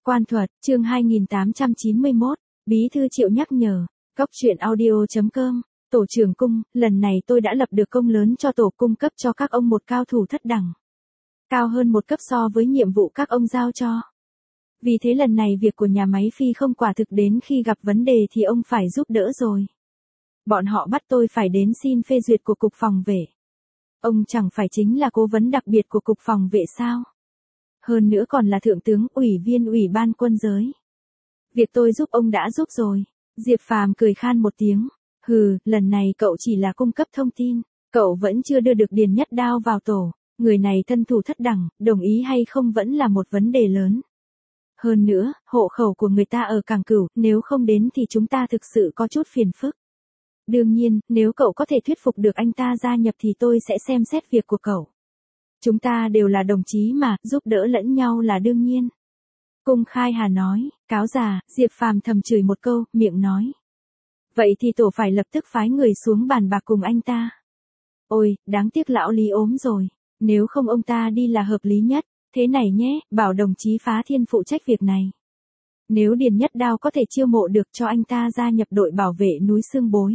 Quan thuật, chương 2891, Bí thư Triệu nhắc nhở, Cóc truyện audio.com, Tổ trưởng cung, lần này tôi đã lập được công lớn cho tổ cung cấp cho các ông một cao thủ thất đẳng. Cao hơn một cấp so với nhiệm vụ các ông giao cho. Vì thế lần này việc của nhà máy phi không quả thực đến khi gặp vấn đề thì ông phải giúp đỡ rồi. Bọn họ bắt tôi phải đến xin phê duyệt của Cục Phòng vệ. Ông chẳng phải chính là cố vấn đặc biệt của Cục Phòng vệ sao? Hơn nữa còn là thượng tướng, ủy viên ủy ban quân giới. Việc tôi giúp ông đã giúp rồi. Diệp Phàm cười khan một tiếng. Hừ, lần này cậu chỉ là cung cấp thông tin. Cậu vẫn chưa đưa được Điền Nhất Đao vào tổ. Người này thân thủ thất đẳng, đồng ý hay không vẫn là một vấn đề lớn. Hơn nữa, hộ khẩu của người ta ở Cảng Cửu, nếu không đến thì chúng ta thực sự có chút phiền phức. Đương nhiên, nếu cậu có thể thuyết phục được anh ta gia nhập thì tôi sẽ xem xét việc của cậu. Chúng ta đều là đồng chí mà, giúp đỡ lẫn nhau là đương nhiên. Cung Khai Hà nói, cáo già, Diệp Phàm thầm chửi một câu, miệng nói. Vậy thì tổ phải lập tức phái người xuống bàn bạc cùng anh ta. Ôi, đáng tiếc lão Lý ốm rồi, nếu không ông ta đi là hợp lý nhất. Thế này nhé, bảo đồng chí Phá Thiên phụ trách việc này. Nếu Điền Nhất Đao có thể chiêu mộ được cho anh ta gia nhập đội bảo vệ núi Xương Bối.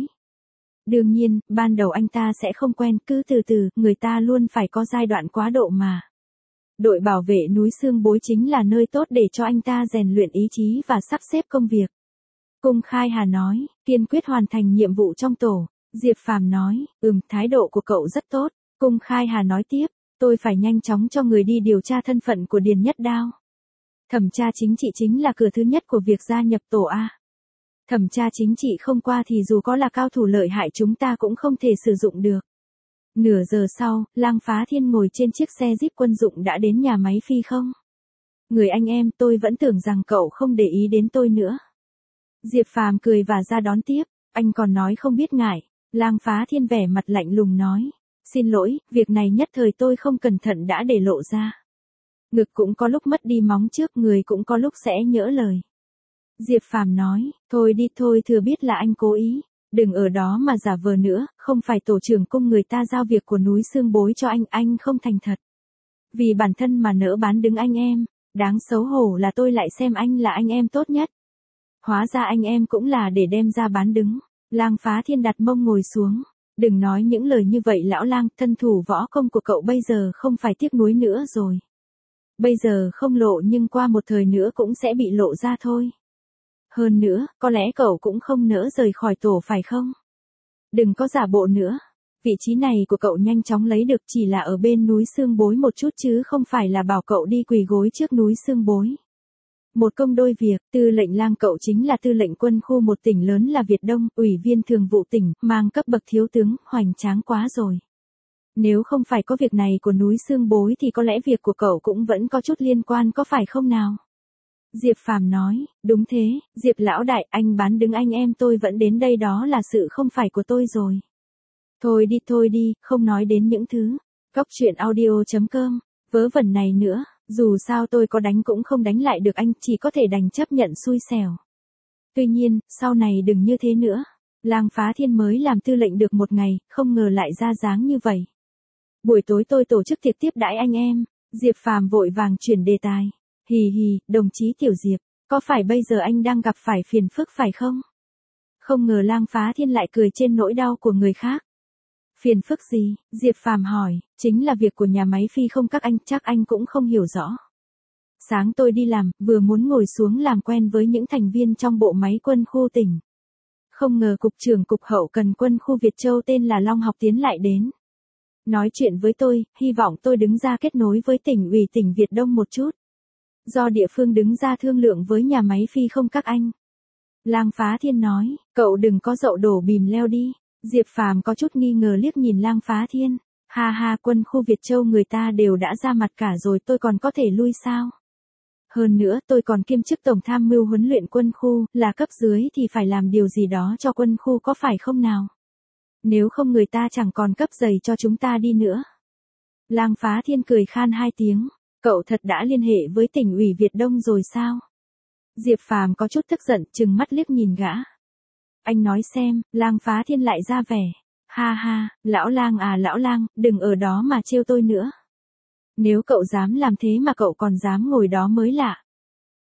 Đương nhiên, ban đầu anh ta sẽ không quen, cứ từ từ, người ta luôn phải có giai đoạn quá độ mà. Đội bảo vệ núi Xương Bối chính là nơi tốt để cho anh ta rèn luyện ý chí và sắp xếp công việc. Cung Khai Hà nói, kiên quyết hoàn thành nhiệm vụ trong tổ. Diệp Phàm nói, thái độ của cậu rất tốt. Cung Khai Hà nói tiếp, tôi phải nhanh chóng cho người đi điều tra thân phận của Điền Nhất Đao. Thẩm tra chính trị chính là cửa thứ nhất của việc gia nhập tổ A. Thẩm tra chính trị không qua thì dù có là cao thủ lợi hại chúng ta cũng không thể sử dụng được. Nửa giờ sau, Lang Phá Thiên ngồi trên chiếc xe Jeep quân dụng đã đến nhà máy phi không. Người anh em, tôi vẫn tưởng rằng cậu không để ý đến tôi nữa. Diệp Phàm cười và ra đón tiếp, anh còn nói không biết ngại. Lang Phá Thiên vẻ mặt lạnh lùng nói. Xin lỗi, việc này nhất thời tôi không cẩn thận đã để lộ ra. Ngực cũng có lúc mất đi móng trước, người cũng có lúc sẽ nhỡ lời. Diệp Phàm nói, thôi đi thôi, thừa biết là anh cố ý. Đừng ở đó mà giả vờ nữa, không phải tổ trưởng cung người ta giao việc của núi Xương Bối cho anh không thành thật. Vì bản thân mà nỡ bán đứng anh em, đáng xấu hổ là tôi lại xem anh là anh em tốt nhất. Hóa ra anh em cũng là để đem ra bán đứng. Lang Phá Thiên đặt mông ngồi xuống. Đừng nói những lời như vậy lão Lang, thân thủ võ công của cậu bây giờ không phải tiếc nuối nữa rồi. Bây giờ không lộ nhưng qua một thời nữa cũng sẽ bị lộ ra thôi. Hơn nữa, có lẽ cậu cũng không nỡ rời khỏi tổ phải không? Đừng có giả bộ nữa. Vị trí này của cậu nhanh chóng lấy được chỉ là ở bên núi Xương Bối một chút chứ không phải là bảo cậu đi quỳ gối trước núi Xương Bối. Một công đôi việc, tư lệnh Lang cậu chính là tư lệnh quân khu một tỉnh lớn là Việt Đông, ủy viên thường vụ tỉnh, mang cấp bậc thiếu tướng, hoành tráng quá rồi. Nếu không phải có việc này của núi Xương Bối thì có lẽ việc của cậu cũng vẫn có chút liên quan có phải không nào? Diệp Phàm nói, đúng thế, Diệp lão đại, anh bán đứng anh em tôi vẫn đến đây đó là sự không phải của tôi rồi. Thôi đi, không nói đến những thứ. Cóc truyện audio.com, vớ vẩn này nữa. Dù sao tôi có đánh cũng không đánh lại được anh, chỉ có thể đành chấp nhận xui xẻo. Tuy nhiên, sau này đừng như thế nữa. Lang Phá Thiên mới làm tư lệnh được một ngày, không ngờ lại ra dáng như vậy. Buổi tối tôi tổ chức tiệc tiếp đãi anh em. Diệp Phàm vội vàng chuyển đề tài. Hì hì, đồng chí Tiểu Diệp, có phải bây giờ anh đang gặp phải phiền phức phải không? Không ngờ Lang Phá Thiên lại cười trên nỗi đau của người khác. Phiền phức gì? Diệp Phàm hỏi, chính là việc của nhà máy phi không các anh, chắc anh cũng không hiểu rõ. Sáng tôi đi làm, vừa muốn ngồi xuống làm quen với những thành viên trong bộ máy quân khu tỉnh. Không ngờ cục trưởng cục hậu cần quân khu Việt Châu tên là Long Học Tiến lại đến. Nói chuyện với tôi, hy vọng tôi đứng ra kết nối với tỉnh ủy tỉnh Việt Đông một chút. Do địa phương đứng ra thương lượng với nhà máy phi không các anh. Lang Phá Thiên nói, cậu đừng có dậu đổ bìm leo đi. Diệp Phàm có chút nghi ngờ liếc nhìn Lang Phá Thiên. Ha ha, quân khu Việt Châu người ta đều đã ra mặt cả rồi, tôi còn có thể lui sao? Hơn nữa tôi còn kiêm chức tổng tham mưu huấn luyện quân khu, là cấp dưới thì phải làm điều gì đó cho quân khu có phải không nào? Nếu không người ta chẳng còn cấp giày cho chúng ta đi nữa. Lang Phá Thiên cười khan hai tiếng. Cậu thật đã liên hệ với tỉnh ủy Việt Đông rồi sao? Diệp Phàm có chút tức giận, trừng mắt liếc nhìn gã. Anh nói xem, Lang Phá Thiên lại ra vẻ. Ha ha, lão Lang à lão Lang, đừng ở đó mà trêu tôi nữa. Nếu cậu dám làm thế mà cậu còn dám ngồi đó mới lạ.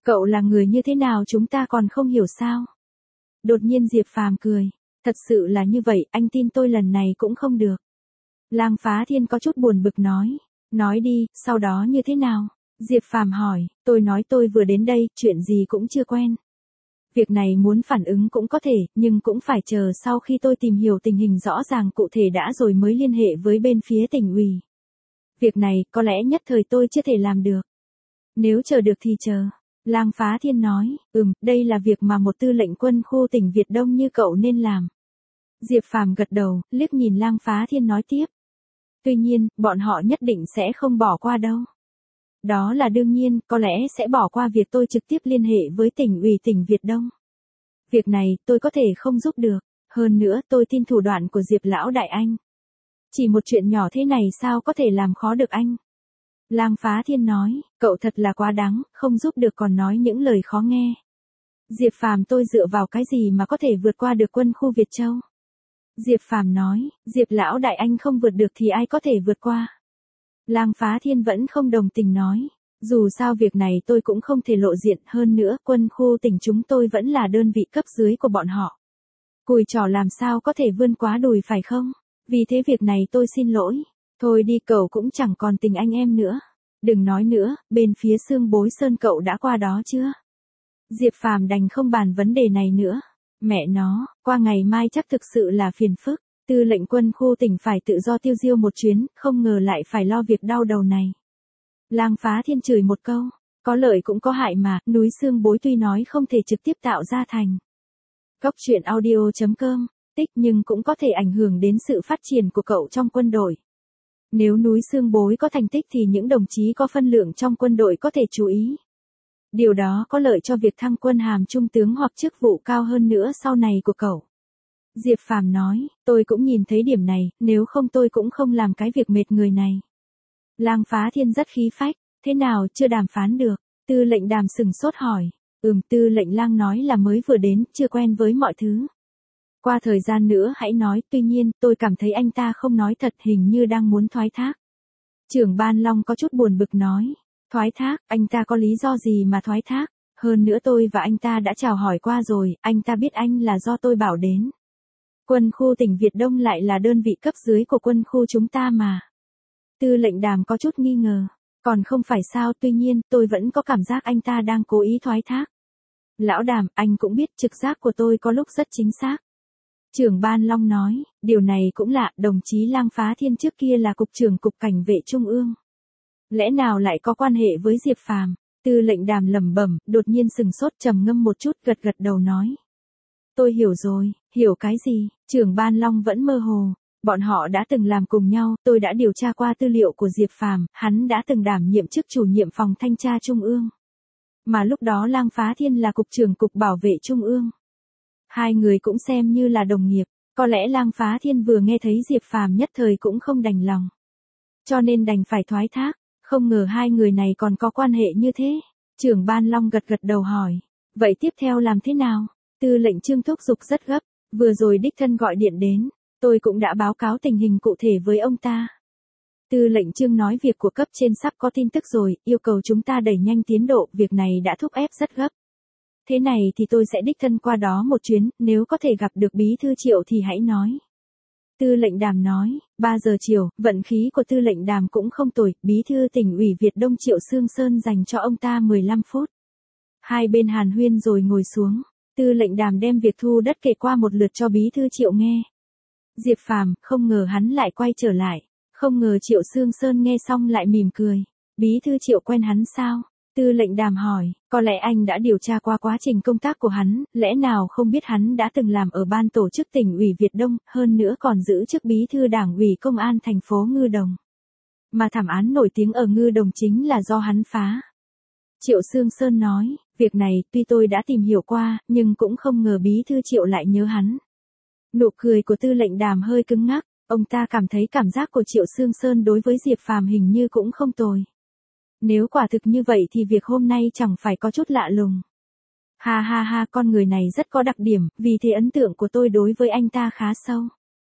Cậu là người như thế nào chúng ta còn không hiểu sao? Đột nhiên Diệp Phàm cười. Thật sự là như vậy, anh tin tôi lần này cũng không được. Lang Phá Thiên có chút buồn bực nói. Nói đi, sau đó như thế nào? Diệp Phàm hỏi, tôi nói tôi vừa đến đây, chuyện gì cũng chưa quen. Việc này muốn phản ứng cũng có thể, nhưng cũng phải chờ sau khi tôi tìm hiểu tình hình rõ ràng cụ thể đã rồi mới liên hệ với bên phía tỉnh ủy. Việc này, có lẽ nhất thời tôi chưa thể làm được. Nếu chờ được thì chờ. Lang Phá Thiên nói, đây là việc mà một tư lệnh quân khu tỉnh Việt Đông như cậu nên làm. Diệp Phàm gật đầu, liếc nhìn Lang Phá Thiên nói tiếp. Tuy nhiên, bọn họ nhất định sẽ không bỏ qua đâu. Đó là đương nhiên, có lẽ sẽ bỏ qua việc tôi trực tiếp liên hệ với tỉnh ủy tỉnh Việt Đông. Việc này, tôi có thể không giúp được. Hơn nữa, tôi tin thủ đoạn của Diệp lão đại anh. Chỉ một chuyện nhỏ thế này sao có thể làm khó được anh? Lang Phá Thiên nói, cậu thật là quá đáng, không giúp được còn nói những lời khó nghe. Diệp Phàm tôi dựa vào cái gì mà có thể vượt qua được quân khu Việt Châu? Diệp Phàm nói, Diệp lão đại anh không vượt được thì ai có thể vượt qua? Lang Phá Thiên vẫn không đồng tình nói, dù sao việc này tôi cũng không thể lộ diện, hơn nữa quân khu tỉnh chúng tôi vẫn là đơn vị cấp dưới của bọn họ. Cùi trỏ làm sao có thể vươn quá đùi phải không? Vì thế việc này tôi xin lỗi. Thôi đi, cậu cũng chẳng còn tình anh em nữa. Đừng nói nữa, bên phía Xương Bối Sơn cậu đã qua đó chưa? Diệp Phàm đành không bàn vấn đề này nữa. Mẹ nó, qua ngày mai chắc thực sự là phiền phức. Tư lệnh quân khu tỉnh phải tự do tiêu diêu một chuyến, không ngờ lại phải lo việc đau đầu này. Lang Phá Thiên chửi một câu, có lợi cũng có hại mà, núi Xương Bối tuy nói không thể trực tiếp tạo ra thành Cốc truyện audio.com, tích nhưng cũng có thể ảnh hưởng đến sự phát triển của cậu trong quân đội. Nếu núi Xương Bối có thành tích thì những đồng chí có phân lượng trong quân đội có thể chú ý. Điều đó có lợi cho việc thăng quân hàm trung tướng hoặc chức vụ cao hơn nữa sau này của cậu. Diệp Phàm nói, tôi cũng nhìn thấy điểm này, nếu không tôi cũng không làm cái việc mệt người này. Lang Phá Thiên rất khí phách, thế nào chưa đàm phán được? Tư lệnh Đàm sừng sốt hỏi. Tư lệnh Lang nói là mới vừa đến, chưa quen với mọi thứ. Qua thời gian nữa hãy nói, tuy nhiên, tôi cảm thấy anh ta không nói thật, hình như đang muốn thoái thác. Trưởng Ban Long có chút buồn bực nói. Thoái thác, anh ta có lý do gì mà thoái thác? Hơn nữa tôi và anh ta đã chào hỏi qua rồi, anh ta biết anh là do tôi bảo đến. Quân khu tỉnh Việt Đông lại là đơn vị cấp dưới của quân khu chúng ta mà. Tư lệnh Đàm có chút nghi ngờ. Còn không phải sao, tuy nhiên, tôi vẫn có cảm giác anh ta đang cố ý thoái thác. Lão Đàm, anh cũng biết trực giác của tôi có lúc rất chính xác. Trưởng Ban Long nói, điều này cũng lạ, đồng chí Lang Phá Thiên trước kia là cục trưởng cục cảnh vệ trung ương. Lẽ nào lại có quan hệ với Diệp Phàm? Tư lệnh Đàm lẩm bẩm, đột nhiên sừng sốt trầm ngâm một chút, gật gật đầu nói. Tôi hiểu rồi, hiểu cái gì? Trưởng Ban Long vẫn mơ hồ. Bọn họ đã từng làm cùng nhau, tôi đã điều tra qua tư liệu của Diệp Phàm, hắn đã từng đảm nhiệm chức chủ nhiệm phòng thanh tra trung ương. Mà lúc đó Lang Phá Thiên là cục trưởng cục bảo vệ trung ương. Hai người cũng xem như là đồng nghiệp, có lẽ Lang Phá Thiên vừa nghe thấy Diệp Phàm nhất thời cũng không đành lòng. Cho nên đành phải thoái thác, không ngờ hai người này còn có quan hệ như thế. Trưởng Ban Long gật gật đầu hỏi, vậy tiếp theo làm thế nào? Tư lệnh Trương thúc giục rất gấp, vừa rồi đích thân gọi điện đến, tôi cũng đã báo cáo tình hình cụ thể với ông ta. Tư lệnh Trương nói việc của cấp trên sắp có tin tức rồi, yêu cầu chúng ta đẩy nhanh tiến độ, việc này đã thúc ép rất gấp. Thế này thì tôi sẽ đích thân qua đó một chuyến, nếu có thể gặp được bí thư Triệu thì hãy nói. Tư lệnh Đàm nói, 3 giờ chiều, vận khí của tư lệnh Đàm cũng không tồi, bí thư tỉnh ủy Việt Đông Triệu Sương Sơn dành cho ông ta 15 phút. Hai bên hàn huyên rồi ngồi xuống, tư lệnh Đàm đem việc thu đất kể qua một lượt cho bí thư Triệu nghe. Diệp Phàm, không ngờ hắn lại quay trở lại, không ngờ Triệu Sương Sơn nghe xong lại mỉm cười. Bí thư Triệu quen hắn sao? Tư lệnh Đàm hỏi, có lẽ anh đã điều tra qua quá trình công tác của hắn, lẽ nào không biết hắn đã từng làm ở ban tổ chức tỉnh ủy Việt Đông, hơn nữa còn giữ chức bí thư đảng ủy công an thành phố Ngư Đồng. Mà thảm án nổi tiếng ở Ngư Đồng chính là do hắn phá. Triệu Sương Sơn nói, việc này tuy tôi đã tìm hiểu qua, nhưng cũng không ngờ bí thư Triệu lại nhớ hắn. Nụ cười của tư lệnh Đàm hơi cứng ngắc, ông ta cảm thấy cảm giác của Triệu Sương Sơn đối với Diệp Phàm hình như cũng không tồi. Nếu quả thực như vậy thì việc hôm nay chẳng phải có chút lạ lùng. Ha ha ha, con người này rất có đặc điểm, vì thế ấn tượng của tôi đối với anh ta khá sâu.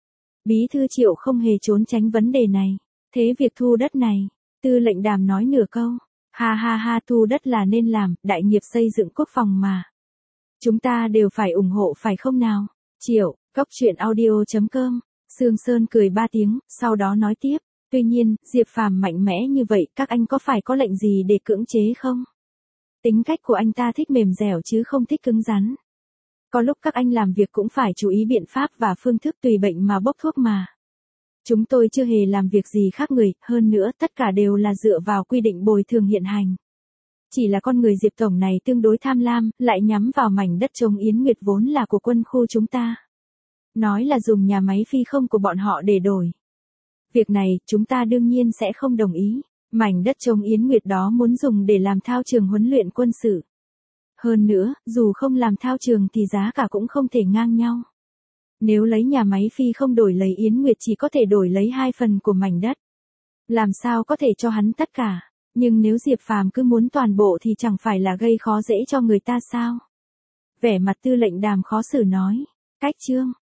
Bí thư Triệu không hề trốn tránh vấn đề này. Thế việc thu đất này, tư lệnh Đàm nói nửa câu. Ha ha ha, thu đất là nên làm, đại nghiệp xây dựng quốc phòng mà. Chúng ta đều phải ủng hộ phải không nào? Triệu, Cốc Truyện Audio.com. Sương Sơn cười 3 tiếng, sau đó nói tiếp. Tuy nhiên, Diệp Phàm mạnh mẽ như vậy, các anh có phải có lệnh gì để cưỡng chế không? Tính cách của anh ta thích mềm dẻo chứ không thích cứng rắn. Có lúc các anh làm việc cũng phải chú ý biện pháp và phương thức tùy bệnh mà bốc thuốc mà. Chúng tôi chưa hề làm việc gì khác người, hơn nữa tất cả đều là dựa vào quy định bồi thường hiện hành. Chỉ là con người Diệp Tổng này tương đối tham lam, lại nhắm vào mảnh đất trống Yến Nguyệt vốn là của quân khu chúng ta. Nói là dùng nhà máy phi không của bọn họ để đổi. Việc này, chúng ta đương nhiên sẽ không đồng ý. Mảnh đất trống Yến Nguyệt đó muốn dùng để làm thao trường huấn luyện quân sự. Hơn nữa, dù không làm thao trường thì giá cả cũng không thể ngang nhau. Nếu lấy nhà máy phi không đổi lấy Yến Nguyệt chỉ có thể đổi lấy 2 phần của mảnh đất. Làm sao có thể cho hắn tất cả, nhưng nếu Diệp Phàm cứ muốn toàn bộ thì chẳng phải là gây khó dễ cho người ta sao? Vẻ mặt Tư lệnh Đàm khó xử nói, cách Trương,